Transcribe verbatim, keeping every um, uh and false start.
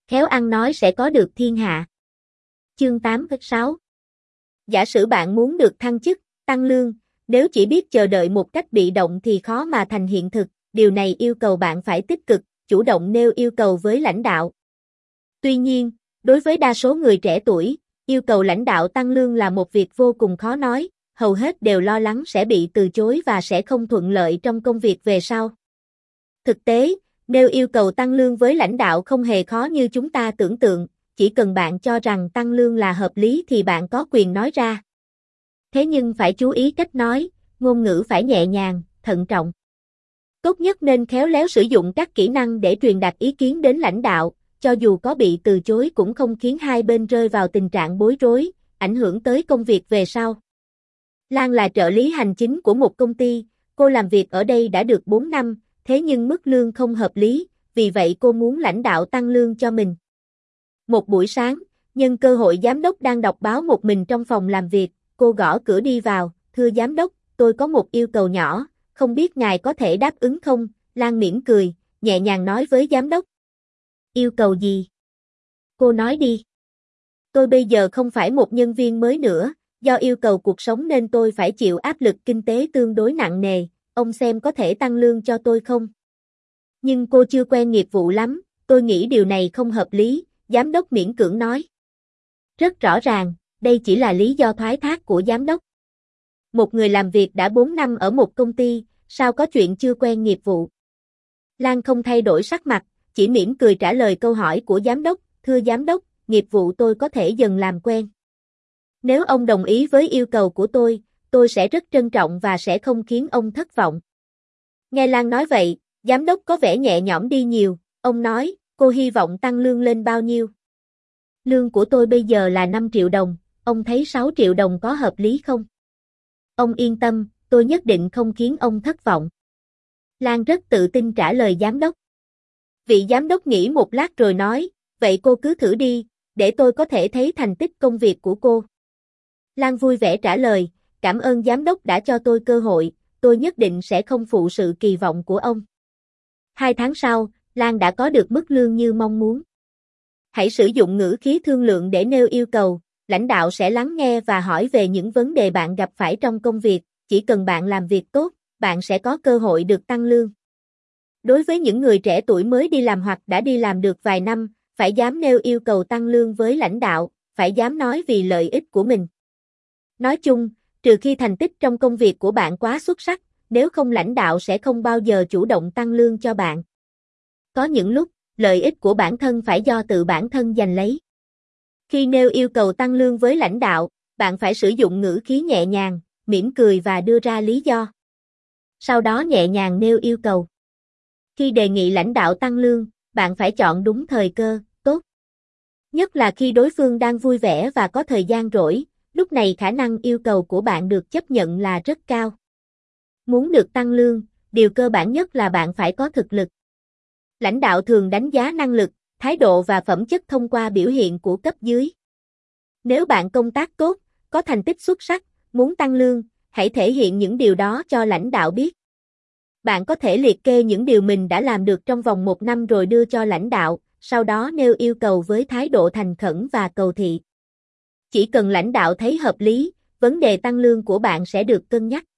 khéo ăn nói sẽ có được thiên hạ. Chương tám sáu. Giả sử bạn muốn được thăng chức, tăng lương, nếu chỉ biết chờ đợi một cách bị động thì khó mà thành hiện thực, điều này yêu cầu bạn phải tích cực, chủ động nêu yêu cầu với lãnh đạo. Tuy nhiên, đối với đa số người trẻ tuổi, yêu cầu lãnh đạo tăng lương là một việc vô cùng khó nói, hầu hết đều lo lắng sẽ bị từ chối và sẽ không thuận lợi trong công việc về sau. Thực tế, nêu yêu cầu tăng lương với lãnh đạo không hề khó như chúng ta tưởng tượng, chỉ cần bạn cho rằng tăng lương là hợp lý thì bạn có quyền nói ra. Thế nhưng phải chú ý cách nói, ngôn ngữ phải nhẹ nhàng, thận trọng. Tốt nhất nên khéo léo sử dụng các kỹ năng để truyền đạt ý kiến đến lãnh đạo, cho dù có bị từ chối cũng không khiến hai bên rơi vào tình trạng bối rối, ảnh hưởng tới công việc về sau. Lan là trợ lý hành chính của một công ty, cô làm việc ở đây đã được bốn năm, thế nhưng mức lương không hợp lý, vì vậy cô muốn lãnh đạo tăng lương cho mình. Một buổi sáng, nhân cơ hội giám đốc đang đọc báo một mình trong phòng làm việc, cô gõ cửa đi vào, thưa giám đốc, tôi có một yêu cầu nhỏ, không biết ngài có thể đáp ứng không? Lan mỉm cười, nhẹ nhàng nói với giám đốc. Yêu cầu gì? Cô nói đi. Tôi bây giờ không phải một nhân viên mới nữa, do yêu cầu cuộc sống nên tôi phải chịu áp lực kinh tế tương đối nặng nề, ông xem có thể tăng lương cho tôi không? Nhưng cô chưa quen nghiệp vụ lắm, tôi nghĩ điều này không hợp lý, giám đốc miễn cưỡng nói. Rất rõ ràng, đây chỉ là lý do thoái thác của giám đốc. Một người làm việc đã bốn năm ở một công ty, sao có chuyện chưa quen nghiệp vụ? Lan không thay đổi sắc mặt, chỉ mỉm cười trả lời câu hỏi của giám đốc, thưa giám đốc, nghiệp vụ tôi có thể dần làm quen. Nếu ông đồng ý với yêu cầu của tôi, tôi sẽ rất trân trọng và sẽ không khiến ông thất vọng. Nghe Lan nói vậy, giám đốc có vẻ nhẹ nhõm đi nhiều, ông nói, cô hy vọng tăng lương lên bao nhiêu? Lương của tôi bây giờ là năm triệu đồng, ông thấy sáu triệu đồng có hợp lý không? Ông yên tâm, tôi nhất định không khiến ông thất vọng. Lan rất tự tin trả lời giám đốc. Vị giám đốc nghĩ một lát rồi nói, vậy cô cứ thử đi, để tôi có thể thấy thành tích công việc của cô. Lan vui vẻ trả lời, cảm ơn giám đốc đã cho tôi cơ hội, tôi nhất định sẽ không phụ sự kỳ vọng của ông. Hai tháng sau, Lan đã có được mức lương như mong muốn. Hãy sử dụng ngữ khí thương lượng để nêu yêu cầu, lãnh đạo sẽ lắng nghe và hỏi về những vấn đề bạn gặp phải trong công việc, chỉ cần bạn làm việc tốt, bạn sẽ có cơ hội được tăng lương. Đối với những người trẻ tuổi mới đi làm hoặc đã đi làm được vài năm, phải dám nêu yêu cầu tăng lương với lãnh đạo, phải dám nói vì lợi ích của mình. Nói chung, trừ khi thành tích trong công việc của bạn quá xuất sắc, nếu không lãnh đạo sẽ không bao giờ chủ động tăng lương cho bạn. Có những lúc, lợi ích của bản thân phải do tự bản thân giành lấy. Khi nêu yêu cầu tăng lương với lãnh đạo, bạn phải sử dụng ngữ khí nhẹ nhàng, mỉm cười và đưa ra lý do. Sau đó nhẹ nhàng nêu yêu cầu. Khi đề nghị lãnh đạo tăng lương, bạn phải chọn đúng thời cơ, tốt. Nhất là khi đối phương đang vui vẻ và có thời gian rỗi, lúc này khả năng yêu cầu của bạn được chấp nhận là rất cao. Muốn được tăng lương, điều cơ bản nhất là bạn phải có thực lực. Lãnh đạo thường đánh giá năng lực, thái độ và phẩm chất thông qua biểu hiện của cấp dưới. Nếu bạn công tác tốt, có thành tích xuất sắc, muốn tăng lương, hãy thể hiện những điều đó cho lãnh đạo biết. Bạn có thể liệt kê những điều mình đã làm được trong vòng một năm rồi đưa cho lãnh đạo, sau đó nêu yêu cầu với thái độ thành khẩn và cầu thị. Chỉ cần lãnh đạo thấy hợp lý, vấn đề tăng lương của bạn sẽ được cân nhắc.